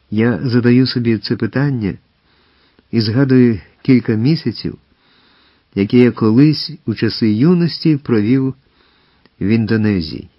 Я задаю собі це питання і згадую кілька місяців, які я колись у часи юності провів в Індонезії.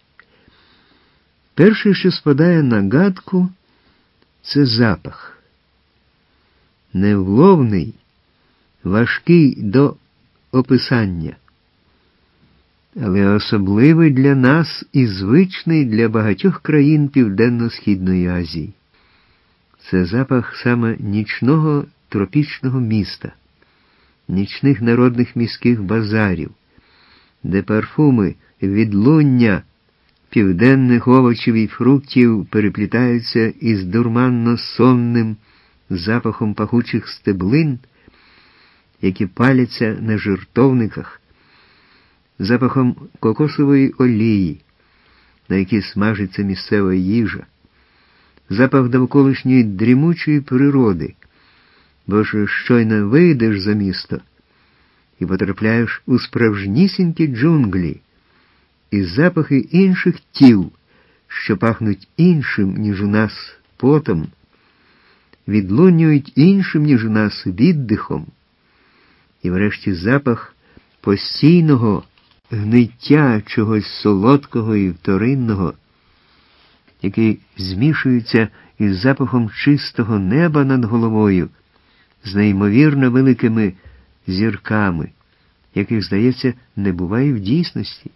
Перше, що спадає на гадку, це запах. Невловний, важкий до описання, але особливий для нас і звичний для багатьох країн Південно-Східної Азії. Це запах саме нічного тропічного міста, нічних народних міських базарів, де парфуми відлуння південних овочів і фруктів переплітаються із дурманно-сонним запахом пахучих стеблин, які паляться на жертовниках, запахом кокосової олії, на якій смажиться місцева їжа, запах довколишньої дрімучої природи, бо ж щойно вийдеш за місто і потрапляєш у справжнісінькі джунглі, і запахи інших тіл, що пахнуть іншим, ніж у нас, потом, відлунюють іншим, ніж у нас, віддихом, і врешті запах постійного гниття чогось солодкого і вторинного, який змішується із запахом чистого неба над головою, з неймовірно великими зірками, яких, здається, не буває в дійсності.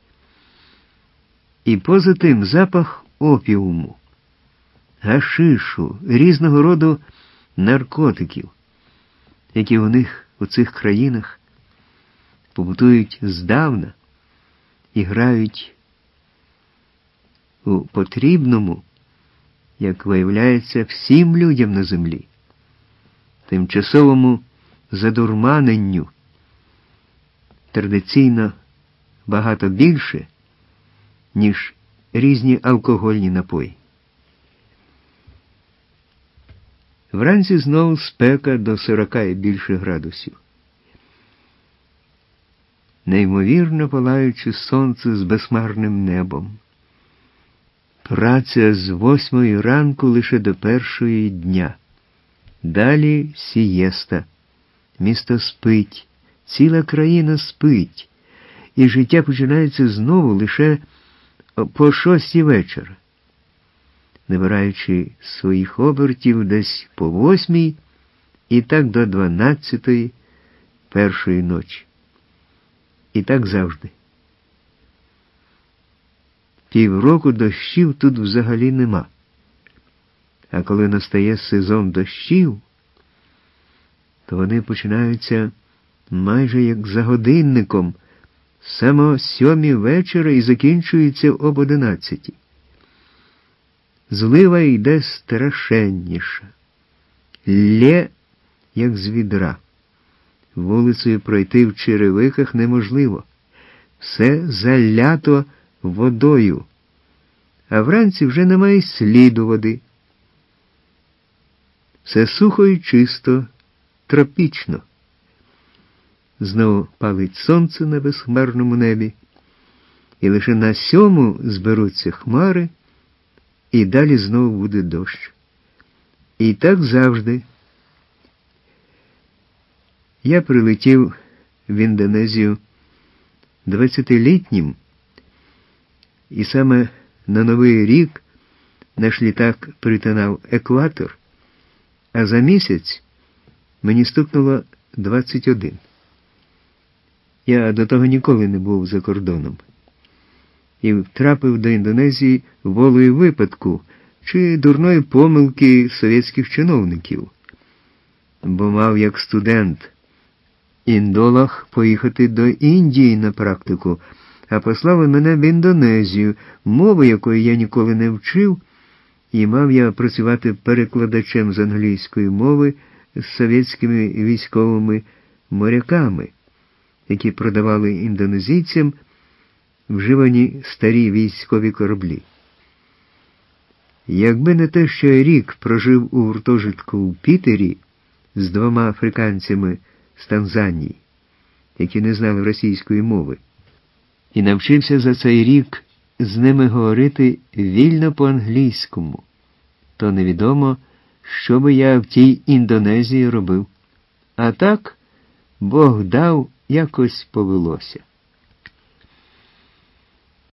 І поза тим запах опіуму, гашишу, різного роду наркотиків, які у них у цих країнах побутують здавна і грають у потрібному, як виявляється, всім людям на землі, тимчасовому задурманенню, традиційно багато більше, ніж різні алкогольні напої. Вранці знову спека до 40 і більше градусів. Неймовірно палаюче сонце з безхмарним небом. Праця з 8 ранку лише до 1 дня. Далі сієста. Місто спить, ціла країна спить, і життя починається знову лише по 6 вечора, набираючи своїх обертів десь по 8 і так до 12 першої ночі. І так завжди. Півроку дощів тут взагалі нема. А коли настає сезон дощів, то вони починаються майже як за годинником, саме о 7 вечора і закінчуються об 11. Злива йде страшенніша. Лє, як з відра. Вулицею пройти в черевиках неможливо. Все залято водою. А вранці вже немає сліду води. Все сухо і чисто, тропічно. Знову палить сонце на безхмарному небі, і лише на 7 зберуться хмари, і далі знову буде дощ. І так завжди. Я прилетів в Індонезію 20-літнім, і саме на Новий рік наш літак перетинав екватор, а за місяць мені стукнуло 21. Я до того ніколи не був за кордоном. І втрапив до Індонезії волею випадку чи дурної помилки совєтських чиновників. Бо мав як студент індолог поїхати до Індії на практику, а послали мене в Індонезію, мови якої я ніколи не вчив, і мав я працювати перекладачем з англійської мови з совєтськими військовими моряками, які продавали індонезійцям вживані старі військові кораблі. Якби не те, що я рік прожив у гуртожитку в Пітері з 2 африканцями з Танзанії, які не знали російської мови, і навчився за цей рік з ними говорити вільно по-англійському, то невідомо, що би я в тій Індонезії робив. А так, Бог дав, якось повелося.